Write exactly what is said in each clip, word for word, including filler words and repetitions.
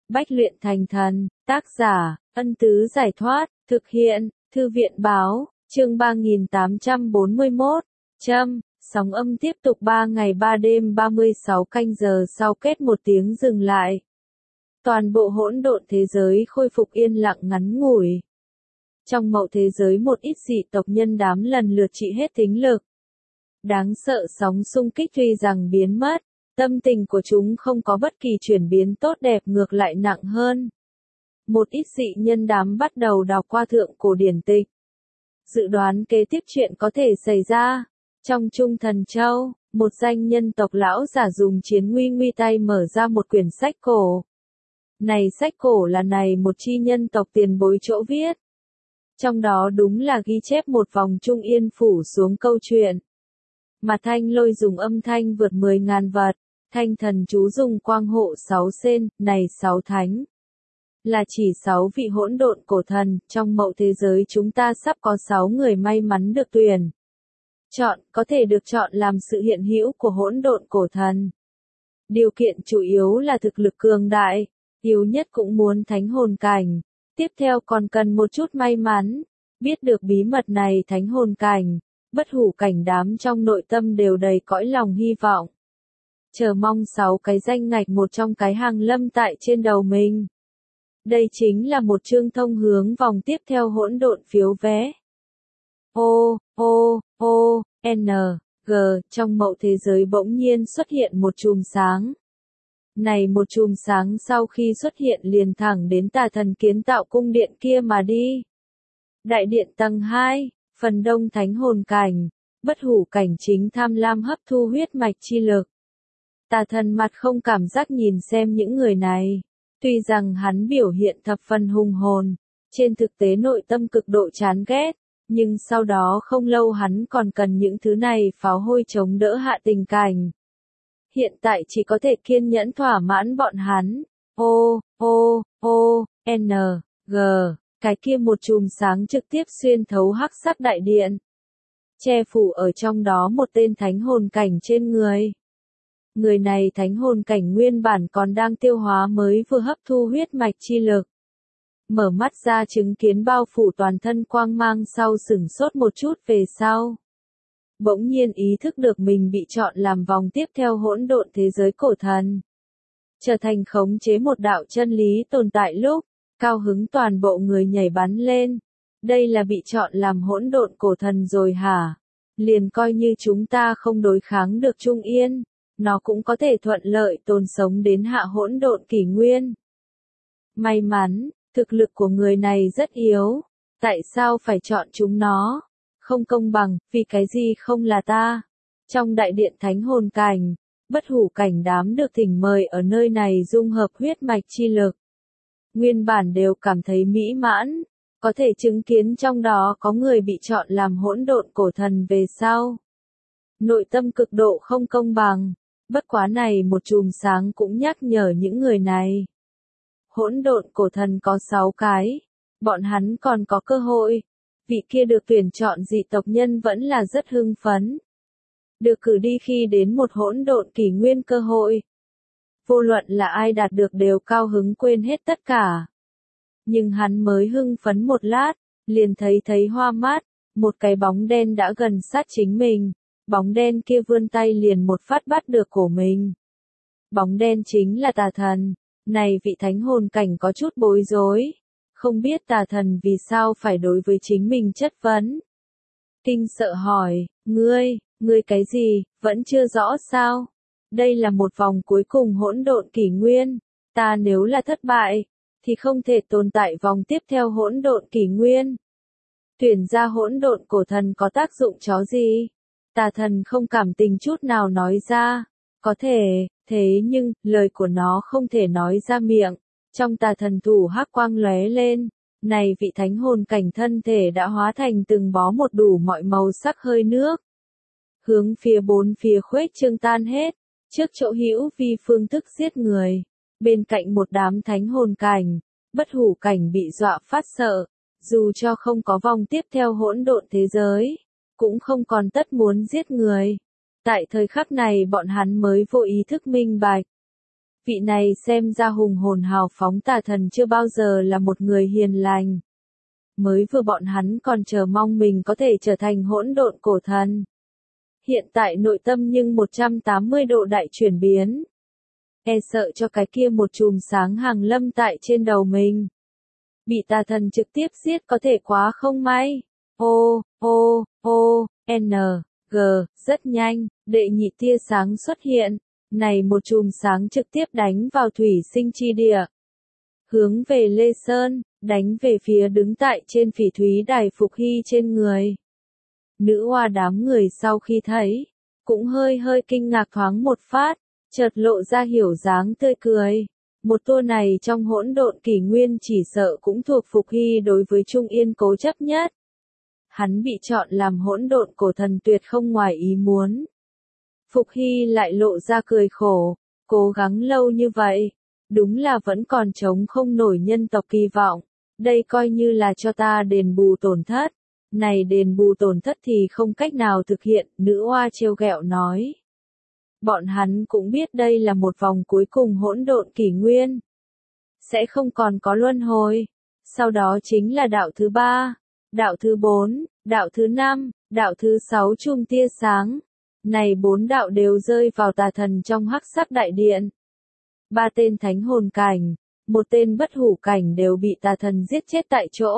Bách luyện thành thần, tác giả, Ân Tứ Giải Thoát, thực hiện, Thư viện Báo, chương ba nghìn tám trăm bốn mươi mốt, Châm, sóng âm tiếp tục ba ngày ba đêm ba mươi sáu canh giờ sau kết một tiếng dừng lại. Toàn bộ hỗn độn thế giới khôi phục yên lặng ngắn ngủi. Trong mậu thế giới một ít dị tộc nhân đám lần lượt trị hết tính lực. Đáng sợ sóng xung kích tuy rằng biến mất, tâm tình của chúng không có bất kỳ chuyển biến tốt đẹp, ngược lại nặng hơn. Một ít dị nhân đám bắt đầu đọc qua thượng cổ điển tịch. Dự đoán kế tiếp chuyện có thể xảy ra. Trong Trung Thần Châu, một danh nhân tộc lão giả dùng chiến nguy nguy tay mở ra một quyển sách cổ. Này sách cổ là này một chi nhân tộc tiền bối chỗ viết. Trong đó đúng là ghi chép một vòng trung yên phủ xuống câu chuyện. Mà Thanh Lôi dùng âm thanh vượt mười ngàn vật, Thanh Thần chú dùng quang hộ sáu sen, này sáu thánh. Là chỉ sáu vị hỗn độn cổ thần, trong mậu thế giới chúng ta sắp có sáu người may mắn được tuyển. Chọn, có thể được chọn làm sự hiện hữu của hỗn độn cổ thần. Điều kiện chủ yếu là thực lực cường đại, yếu nhất cũng muốn thánh hồn cảnh. Tiếp theo còn cần một chút may mắn. Biết được bí mật này thánh hồn cảnh, bất hủ cảnh đám trong nội tâm đều đầy cõi lòng hy vọng. Chờ mong sáu cái danh ngạch một trong cái hàng lâm tại trên đầu mình. Đây chính là một chương thông hướng vòng tiếp theo hỗn độn phiếu vé. O, O, O, N, G, trong mậu thế giới bỗng nhiên xuất hiện một chùm sáng. Này một chùm sáng sau khi xuất hiện liền thẳng đến Tà Thần kiến tạo cung điện kia mà đi. Đại điện tầng hai, phần đông thánh hồn cảnh, bất hủ cảnh chính tham lam hấp thu huyết mạch chi lực. Tà Thần mặt không cảm giác nhìn xem những người này. Tuy rằng hắn biểu hiện thập phần hùng hồn, trên thực tế nội tâm cực độ chán ghét, nhưng sau đó không lâu hắn còn cần những thứ này pháo hôi chống đỡ hạ tình cảnh. Hiện tại chỉ có thể kiên nhẫn thỏa mãn bọn hắn. O, O, O, N, G, cái kia một chùm sáng trực tiếp xuyên thấu hắc sắc đại điện. Che phủ ở trong đó một tên thánh hồn cảnh trên người. Người này thánh hồn cảnh nguyên bản còn đang tiêu hóa mới vừa hấp thu huyết mạch chi lực. Mở mắt ra chứng kiến bao phủ toàn thân quang mang sau sửng sốt một chút về sau. Bỗng nhiên ý thức được mình bị chọn làm vòng tiếp theo hỗn độn thế giới cổ thần. Trở thành khống chế một đạo chân lý tồn tại lúc, cao hứng toàn bộ người nhảy bắn lên. Đây là bị chọn làm hỗn độn cổ thần rồi hả? Liền coi như chúng ta không đối kháng được Trung Yên, nó cũng có thể thuận lợi tồn sống đến hạ hỗn độn kỷ nguyên. May mắn, thực lực của người này rất yếu. Tại sao phải chọn chúng nó? Không công bằng, vì cái gì không là ta? Trong đại điện thánh hồn cảnh, bất hủ cảnh đám được thỉnh mời ở nơi này dung hợp huyết mạch chi lực. Nguyên bản đều cảm thấy mỹ mãn, có thể chứng kiến trong đó có người bị chọn làm hỗn độn cổ thần về sau. Nội tâm cực độ không công bằng, bất quá này một chùm sáng cũng nhắc nhở những người này. Hỗn độn cổ thần có sáu cái, bọn hắn còn có cơ hội. Vị kia được tuyển chọn dị tộc nhân vẫn là rất hưng phấn. Được cử đi khi đến một hỗn độn kỷ nguyên cơ hội. Vô luận là ai đạt được đều cao hứng quên hết tất cả. Nhưng hắn mới hưng phấn một lát, liền thấy thấy hoa mát, một cái bóng đen đã gần sát chính mình. Bóng đen kia vươn tay liền một phát bắt được cổ mình. Bóng đen chính là Tà Thần. Này vị thánh hồn cảnh có chút bối rối. Không biết Tà Thần vì sao phải đối với chính mình chất vấn. Kinh sợ hỏi, ngươi, ngươi cái gì, vẫn chưa rõ sao? Đây là một vòng cuối cùng hỗn độn kỷ nguyên. Ta nếu là thất bại, thì không thể tồn tại vòng tiếp theo hỗn độn kỷ nguyên. Tuyển ra hỗn độn cổ thần có tác dụng chó gì? Tà Thần không cảm tình chút nào nói ra. Có thể, thế nhưng, lời của nó không thể nói ra miệng. Trong Tà Thần thủ hắc quang lóe lên, này vị thánh hồn cảnh thân thể đã hóa thành từng bó một đủ mọi màu sắc hơi nước. Hướng phía bốn phía khuếch trương tan hết, trước chỗ hữu vi phương thức giết người. Bên cạnh một đám thánh hồn cảnh, bất hủ cảnh bị dọa phát sợ, dù cho không có vòng tiếp theo hỗn độn thế giới, cũng không còn tất muốn giết người. Tại thời khắc này bọn hắn mới vô ý thức minh bạch. Vị này xem ra hùng hồn hào phóng tà thần chưa bao giờ là một người hiền lành. Mới vừa bọn hắn còn chờ mong mình có thể trở thành hỗn độn cổ thần. Hiện tại nội tâm nhưng một trăm tám mươi độ đại chuyển biến. E sợ cho cái kia một chùm sáng hàng lâm tại trên đầu mình. Bị tà thần trực tiếp giết có thể quá không may. O, O, O, N, G, rất nhanh, đệ nhị tia sáng xuất hiện. Này một chùm sáng trực tiếp đánh vào thủy sinh chi địa. Hướng về Lê Sơn, đánh về phía đứng tại trên phỉ thúy đài Phục Hy trên người. Nữ hoa đám người sau khi thấy, cũng hơi hơi kinh ngạc thoáng một phát, chợt lộ ra hiểu dáng tươi cười. Một tour này trong hỗn độn kỷ nguyên chỉ sợ cũng thuộc Phục Hy đối với Trung Yên cố chấp nhất. Hắn bị chọn làm hỗn độn cổ thần tuyệt không ngoài ý muốn. Phục Hy lại lộ ra cười khổ, cố gắng lâu như vậy, đúng là vẫn còn chống không nổi nhân tộc kỳ vọng, đây coi như là cho ta đền bù tổn thất. Này đền bù tổn thất thì không cách nào thực hiện, nữ oa trêu ghẹo nói. Bọn hắn cũng biết đây là một vòng cuối cùng hỗn độn kỷ nguyên. Sẽ không còn có luân hồi. Sau đó chính là đạo thứ ba, đạo thứ bốn, đạo thứ năm, đạo thứ sáu chùm tia sáng. Này bốn đạo đều rơi vào tà thần trong hắc sắc đại điện. Ba tên thánh hồn cảnh, một tên bất hủ cảnh đều bị tà thần giết chết tại chỗ.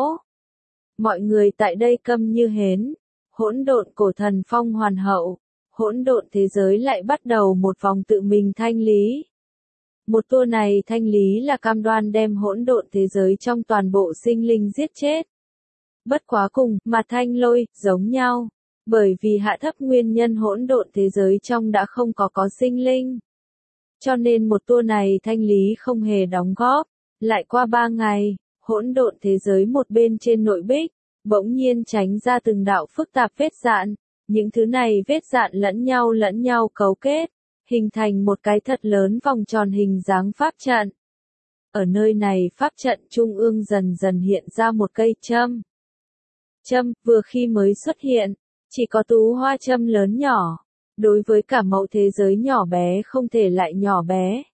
Mọi người tại đây câm như hến. Hỗn độn cổ thần phong hoàn hậu. Hỗn độn thế giới lại bắt đầu một vòng tự mình thanh lý. Một tour này thanh lý là cam đoan đem hỗn độn thế giới trong toàn bộ sinh linh giết chết. Bất quá cùng, mà thanh lôi, giống nhau. Bởi vì hạ thấp nguyên nhân hỗn độn thế giới trong đã không có có sinh linh. Cho nên một tour này thanh lý không hề đóng góp. Lại qua ba ngày, hỗn độn thế giới một bên trên nội bích, bỗng nhiên tránh ra từng đạo phức tạp vết dạn. Những thứ này vết dạn lẫn nhau lẫn nhau cấu kết, hình thành một cái thật lớn vòng tròn hình dáng pháp trận. Ở nơi này pháp trận trung ương dần dần hiện ra một cây châm. Châm, vừa khi mới xuất hiện, chỉ có tú hoa châm lớn nhỏ, đối với cả mẫu thế giới nhỏ bé không thể lại nhỏ bé.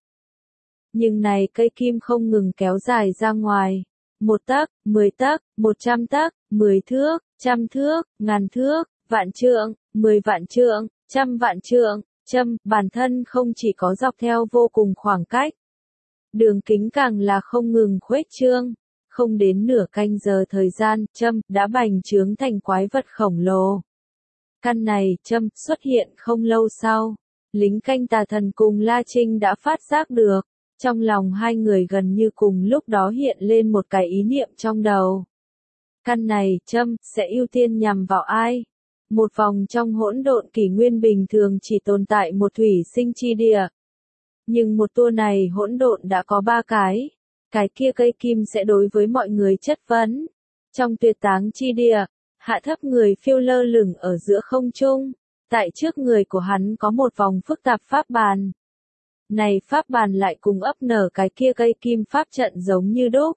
Nhưng này cây kim không ngừng kéo dài ra ngoài, một tấc, mười tấc, một trăm tấc, mười thước, trăm thước, ngàn thước, vạn trượng, mười vạn trượng, trăm vạn trượng, châm, bản thân không chỉ có dọc theo vô cùng khoảng cách. Đường kính càng là không ngừng khuếch trương, không đến nửa canh giờ thời gian, châm, đã bành trướng thành quái vật khổng lồ. Căn này, châm, xuất hiện không lâu sau, lính canh tà thần cùng La Trinh đã phát giác được, trong lòng hai người gần như cùng lúc đó hiện lên một cái ý niệm trong đầu. Căn này, châm, sẽ ưu tiên nhằm vào ai? Một vòng trong hỗn độn kỷ nguyên bình thường chỉ tồn tại một thủy sinh chi địa. Nhưng một tour này hỗn độn đã có ba cái. Cái kia cây kim sẽ đối với mọi người chất vấn. Trong tuyệt táng chi địa, hạ thấp người phiêu lơ lửng ở giữa không trung. Tại trước người của hắn có một vòng phức tạp pháp bàn. Này pháp bàn lại cùng ấp nở cái kia cây kim pháp trận giống như đúc.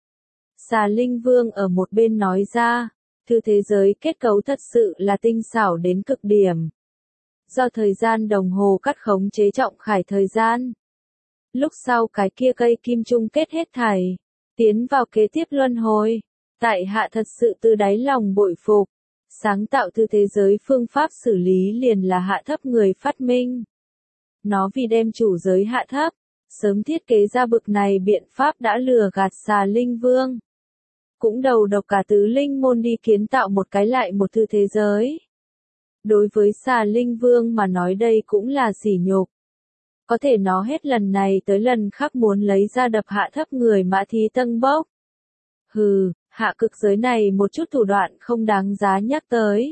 Xà Linh Vương ở một bên nói ra. Thư thế giới kết cấu thật sự là tinh xảo đến cực điểm. Do thời gian đồng hồ cắt khống chế trọng khải thời gian. Lúc sau cái kia cây kim chung kết hết thảy, tiến vào kế tiếp luân hồi. Tại hạ thật sự từ đáy lòng bội phục. Sáng tạo thư thế giới phương pháp xử lý liền là hạ thấp người phát minh. Nó vì đem chủ giới hạ thấp, sớm thiết kế ra bực này biện pháp đã lừa gạt Xà Linh Vương. Cũng đầu độc cả tứ linh môn đi kiến tạo một cái lại một thư thế giới. Đối với Xà Linh Vương mà nói đây cũng là sỉ nhục. Có thể nó hết lần này tới lần khác muốn lấy ra đập hạ thấp người Mã Thí Tân bốc. Hừ, hạ cực giới này một chút thủ đoạn không đáng giá nhắc tới.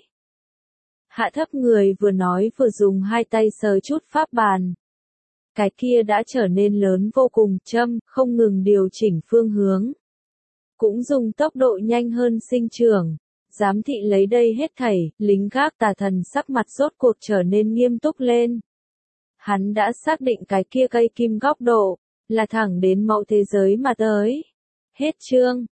Hạ thấp người vừa nói vừa dùng hai tay sờ chút pháp bàn. Cái kia đã trở nên lớn vô cùng, châm, không ngừng điều chỉnh phương hướng. Cũng dùng tốc độ nhanh hơn sinh trưởng. Giám thị lấy đây hết thảy, lính gác tà thần sắc mặt rốt cuộc trở nên nghiêm túc lên. Hắn đã xác định cái kia cây kim góc độ, là thẳng đến mẫu thế giới mà tới. Hết chương.